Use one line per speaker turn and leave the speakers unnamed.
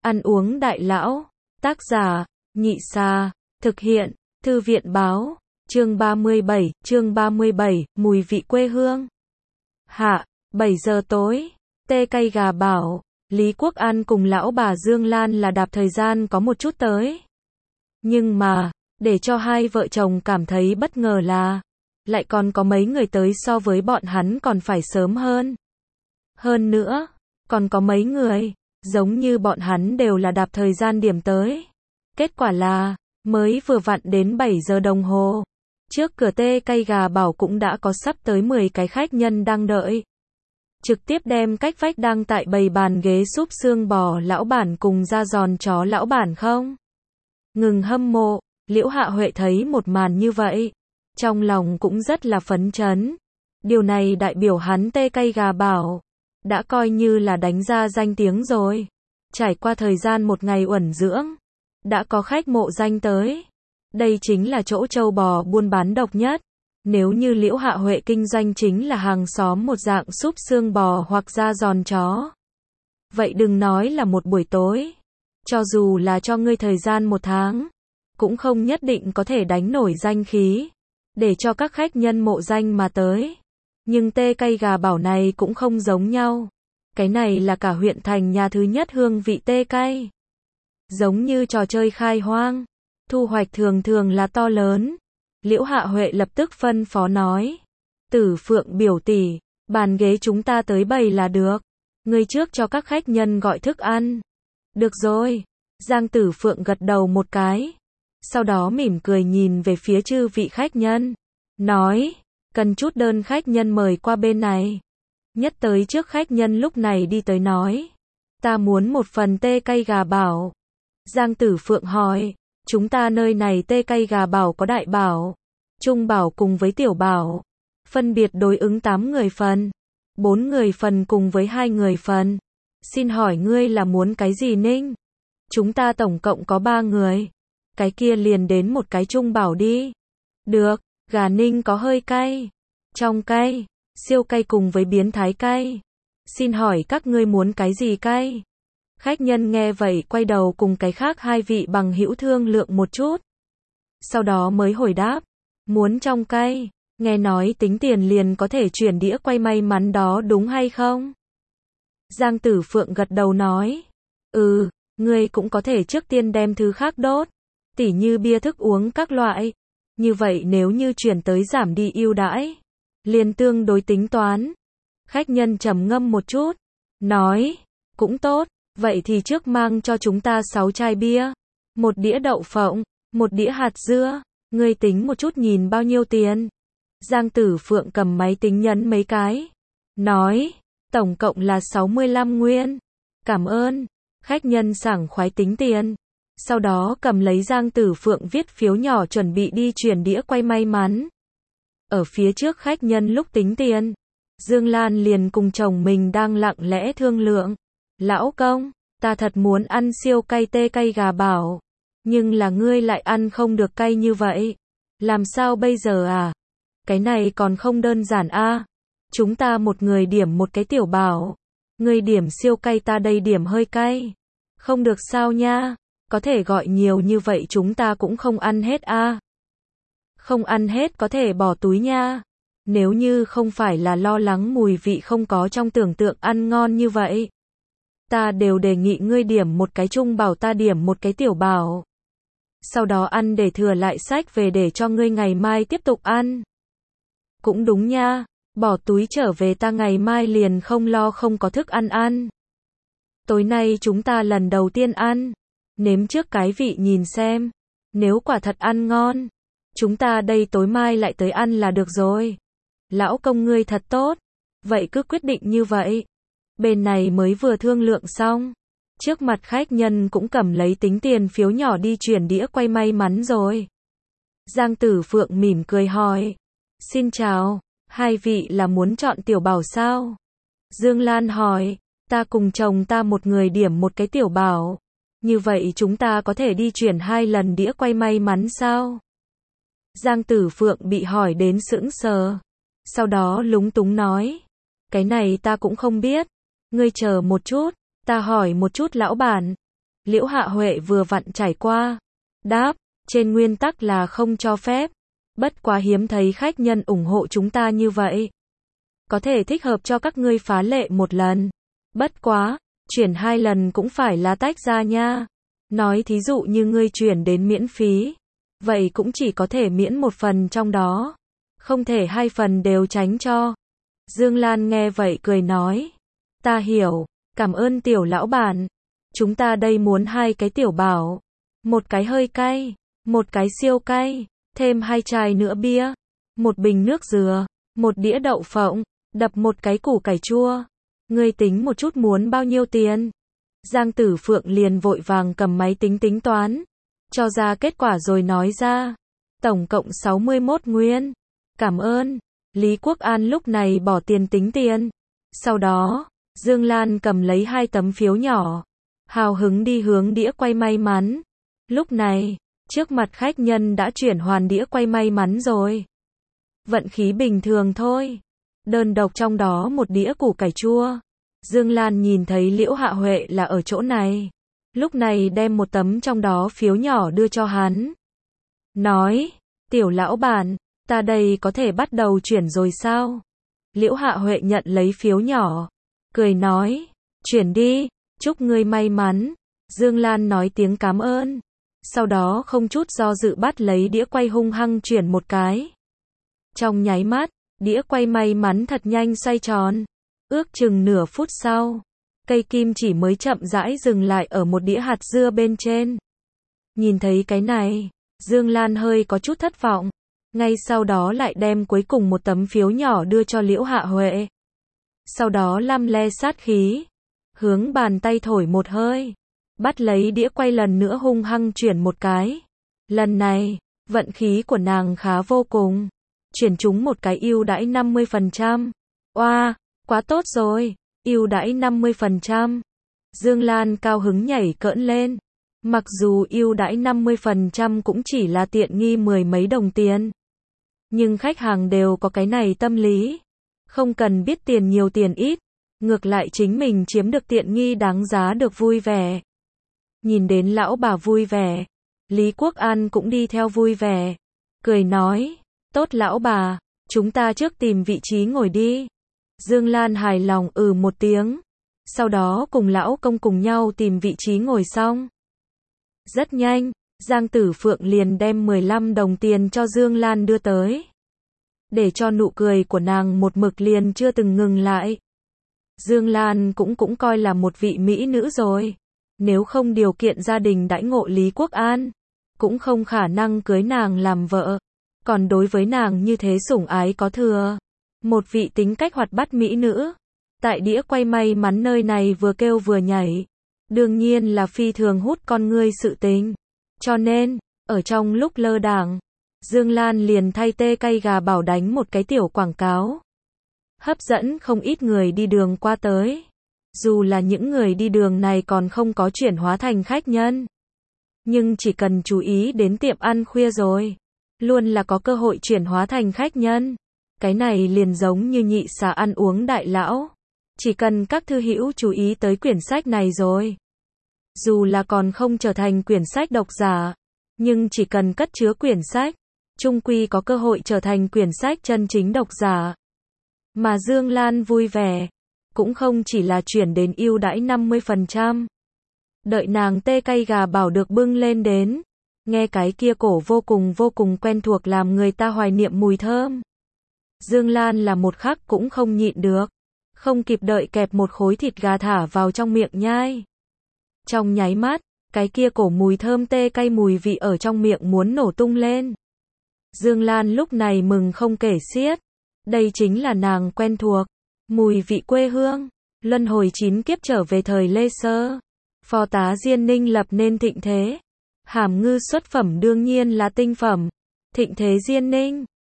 Ăn uống đại lão. Tác giả, Nhị Sa. Thực hiện, Thư viện báo. Chương 37, mùi vị quê hương. Hạ, 7 giờ tối. Tê cay gà bảo. Lý Quốc An cùng lão bà Dương Lan là đạp thời gian có một chút tới. Nhưng mà, để cho hai vợ chồng cảm thấy bất ngờ là, lại còn có mấy người tới so với bọn hắn còn phải sớm hơn. Hơn nữa, còn có mấy người, giống như bọn hắn đều là đạp thời gian điểm tới. Kết quả là, mới vừa vặn đến 7 giờ đồng hồ. Trước cửa Tê cay gà bảo cũng đã có sắp tới 10 cái khách nhân đang đợi. Trực tiếp đem cách vách đang tại bày bàn ghế súp xương bò lão bản cùng da giòn chó lão bản không ngừng hâm mộ. Liễu Hạ Huệ thấy một màn như vậy, trong lòng cũng rất là phấn chấn. Điều này đại biểu hắn Tê cay gà bảo đã coi như là đánh ra danh tiếng rồi. Trải qua thời gian một ngày uẩn dưỡng, đã có khách mộ danh tới. Đây chính là chỗ trâu bò buôn bán độc nhất. Nếu như Liễu Hạ Huệ kinh doanh chính là hàng xóm một dạng súp xương bò hoặc da giòn chó, vậy đừng nói là một buổi tối, cho dù là cho ngươi thời gian một tháng, cũng không nhất định có thể đánh nổi danh khí, để cho các khách nhân mộ danh mà tới. Nhưng Tê cay gà bảo này cũng không giống nhau. Cái này là cả huyện thành nhà thứ nhất hương vị tê cay. Giống như trò chơi khai hoang, thu hoạch thường thường là to lớn. Liễu Hạ Huệ lập tức phân phó nói. Tử Phượng biểu tỷ, bàn ghế chúng ta tới bày là được. Ngươi trước cho các khách nhân gọi thức ăn. Được rồi. Giang Tử Phượng gật đầu một cái. Sau đó mỉm cười nhìn về phía chư vị khách nhân. Nói, cần chút đơn khách nhân mời qua bên này. Nhất tới trước khách nhân lúc này đi tới nói. Ta muốn một phần tê cay gà bảo. Giang Tử Phượng hỏi. Chúng ta nơi này tê cay gà bảo có đại bảo, trung bảo cùng với tiểu bảo. Phân biệt đối ứng 8 người phần, 4 người phần cùng với 2 người phần. Xin hỏi ngươi là muốn cái gì Ninh? Chúng ta tổng cộng có 3 người. Cái kia liền đến một cái trung bảo đi. Được, gà Ninh có hơi cay, trong cay, siêu cay cùng với biến thái cay. Xin hỏi các ngươi muốn cái gì cay? Khách nhân nghe vậy quay đầu cùng cái khác hai vị bằng hữu thương lượng một chút. Sau đó mới hồi đáp. Muốn trong cay. Nghe nói tính tiền liền có thể chuyển đĩa quay may mắn đó đúng hay không? Giang Tử Phượng gật đầu nói. Ngươi cũng có thể trước tiên đem thứ khác đốt. Tỉ như bia thức uống các loại. Như vậy nếu như chuyển tới giảm đi ưu đãi, liền tương đối tính toán. Khách nhân trầm ngâm một chút. Nói. Cũng tốt. Vậy thì trước mang cho chúng ta 6 chai bia, một đĩa đậu phộng, một đĩa hạt dưa, ngươi tính một chút nhìn bao nhiêu tiền. Giang Tử Phượng cầm máy tính nhấn mấy cái, nói, tổng cộng là 65 nguyên. Cảm ơn. Khách nhân sảng khoái tính tiền. Sau đó cầm lấy Giang Tử Phượng viết phiếu nhỏ chuẩn bị đi chuyển đĩa quay may mắn. Ở phía trước khách nhân lúc tính tiền, Dương Lan liền cùng chồng mình đang lặng lẽ thương lượng. Lão công, ta thật muốn ăn siêu cay tê cay gà bảo. Nhưng là ngươi lại ăn không được cay như vậy. Làm sao bây giờ à? Cái này còn không đơn giản a. Chúng ta một người điểm một cái tiểu bảo. Ngươi điểm siêu cay ta đây điểm hơi cay. Không được sao nha. Có thể gọi nhiều như vậy chúng ta cũng không ăn hết a. Không ăn hết có thể bỏ túi nha. Nếu như không phải là lo lắng mùi vị không có trong tưởng tượng ăn ngon như vậy, ta đều đề nghị ngươi điểm một cái trung bảo ta điểm một cái tiểu bảo. Sau đó ăn để thừa lại sách về để cho ngươi ngày mai tiếp tục ăn. Cũng đúng nha, bỏ túi trở về ta ngày mai liền không lo không có thức ăn ăn. Tối nay chúng ta lần đầu tiên ăn, nếm trước cái vị nhìn xem. Nếu quả thật ăn ngon, chúng ta đây tối mai lại tới ăn là được rồi. Lão công ngươi thật tốt, vậy cứ quyết định như vậy. Bên này mới vừa thương lượng xong, trước mặt khách nhân cũng cầm lấy tính tiền phiếu nhỏ đi chuyển đĩa quay may mắn rồi. Giang Tử Phượng mỉm cười hỏi. Xin chào, hai vị là muốn chọn tiểu bảo sao? Dương Lan hỏi. Ta cùng chồng ta một người điểm một cái tiểu bảo. Như vậy chúng ta có thể đi chuyển 2 lần đĩa quay may mắn sao? Giang Tử Phượng bị hỏi đến sững sờ. Sau đó lúng túng nói. Cái này ta cũng không biết. Ngươi chờ một chút, ta hỏi một chút lão bản. Liễu Hạ Huệ vừa vặn trải qua. Đáp, trên nguyên tắc là không cho phép. Bất quá hiếm thấy khách nhân ủng hộ chúng ta như vậy. Có thể thích hợp cho các ngươi phá lệ một lần. Bất quá, chuyển 2 lần cũng phải là tách ra nha. Nói thí dụ như ngươi chuyển đến miễn phí. Vậy cũng chỉ có thể miễn một phần trong đó. Không thể 2 phần đều tránh cho. Dương Lan nghe vậy cười nói. Ta hiểu, cảm ơn tiểu lão bản. Chúng ta đây muốn 2 cái tiểu bảo. Một cái hơi cay, một cái siêu cay, thêm 2 chai nữa bia, một bình nước dừa, một đĩa đậu phộng, đập một cái củ cải chua. Ngươi tính một chút muốn bao nhiêu tiền? Giang Tử Phượng liền vội vàng cầm máy tính tính toán, cho ra kết quả rồi nói ra. Tổng cộng 61 nguyên. Cảm ơn. Lý Quốc An lúc này bỏ tiền tính tiền. Sau đó, Dương Lan cầm lấy 2 tấm phiếu nhỏ, hào hứng đi hướng đĩa quay may mắn. Lúc này, trước mặt khách nhân đã chuyển hoàn đĩa quay may mắn rồi. Vận khí bình thường thôi. Đơn độc trong đó một đĩa củ cải chua. Dương Lan nhìn thấy Liễu Hạ Huệ là ở chỗ này. Lúc này đem một tấm trong đó phiếu nhỏ đưa cho hắn. Nói, tiểu lão bản, ta đây có thể bắt đầu chuyển rồi sao? Liễu Hạ Huệ nhận lấy phiếu nhỏ, cười nói, chuyển đi, chúc ngươi may mắn. Dương Lan nói tiếng cảm ơn. Sau đó không chút do dự bắt lấy đĩa quay hung hăng chuyển một cái. Trong nháy mắt, đĩa quay may mắn thật nhanh xoay tròn. Ước chừng nửa phút sau, cây kim chỉ mới chậm rãi dừng lại ở một đĩa hạt dưa bên trên. Nhìn thấy cái này, Dương Lan hơi có chút thất vọng. Ngay sau đó lại đem cuối cùng một tấm phiếu nhỏ đưa cho Liễu Hạ Huệ. Sau đó lăm le sát khí, hướng bàn tay thổi một hơi, bắt lấy đĩa quay lần nữa hung hăng chuyển một cái. Lần này, vận khí của nàng khá vô cùng. Chuyển trúng một cái ưu đãi 50%. Oa, quá tốt rồi, ưu đãi 50%. Dương Lan cao hứng nhảy cỡn lên. Mặc dù ưu đãi 50% cũng chỉ là tiện nghi 10 mấy đồng tiền. Nhưng khách hàng đều có cái này tâm lý. Không cần biết tiền nhiều tiền ít. Ngược lại chính mình chiếm được tiện nghi đáng giá được vui vẻ. Nhìn đến lão bà vui vẻ, Lý Quốc An cũng đi theo vui vẻ. Cười nói, tốt lão bà, chúng ta trước tìm vị trí ngồi đi. Dương Lan hài lòng một tiếng. Sau đó cùng lão công cùng nhau tìm vị trí ngồi xong. Rất nhanh, Giang Tử Phượng liền đem 15 đồng tiền cho Dương Lan đưa tới. Để cho nụ cười của nàng một mực liền chưa từng ngừng lại. Dương Lan cũng coi là một vị mỹ nữ rồi. Nếu không điều kiện gia đình đãi ngộ Lý Quốc An, cũng không khả năng cưới nàng làm vợ. Còn đối với nàng như thế sủng ái có thừa. Một vị tính cách hoạt bát mỹ nữ. Tại đĩa quay may mắn nơi này vừa kêu vừa nhảy. Đương nhiên là phi thường hút con ngươi sự tình. Cho nên, ở trong lúc lơ đãng, Dương Lan liền thay tê cay gà bảo đánh một cái tiểu quảng cáo. Hấp dẫn không ít người đi đường qua tới. Dù là những người đi đường này còn không có chuyển hóa thành khách nhân. Nhưng chỉ cần chú ý đến tiệm ăn khuya rồi, luôn là có cơ hội chuyển hóa thành khách nhân. Cái này liền giống như nhị xà ăn uống đại lão. Chỉ cần các thư hữu chú ý tới quyển sách này rồi. Dù là còn không trở thành quyển sách độc giả, nhưng chỉ cần cất chứa quyển sách, chung quy có cơ hội trở thành quyển sách chân chính độc giả. Mà Dương Lan vui vẻ, cũng không chỉ là chuyển đến ưu đãi 50%. Đợi nàng tê cay gà bảo được bưng lên đến, nghe cái kia cổ vô cùng quen thuộc làm người ta hoài niệm mùi thơm. Dương Lan là một khắc cũng không nhịn được, không kịp đợi kẹp một khối thịt gà thả vào trong miệng nhai. Trong nháy mắt, cái kia cổ mùi thơm tê cay mùi vị ở trong miệng muốn nổ tung lên. Dương Lan lúc này mừng không kể xiết. Đây chính là nàng quen thuộc. Mùi vị quê hương. Luân hồi 9 kiếp trở về thời Lê Sơ. Phò tá Diên Ninh lập nên thịnh thế. Hàm ngư xuất phẩm đương nhiên là tinh phẩm. Thịnh thế Diên Ninh.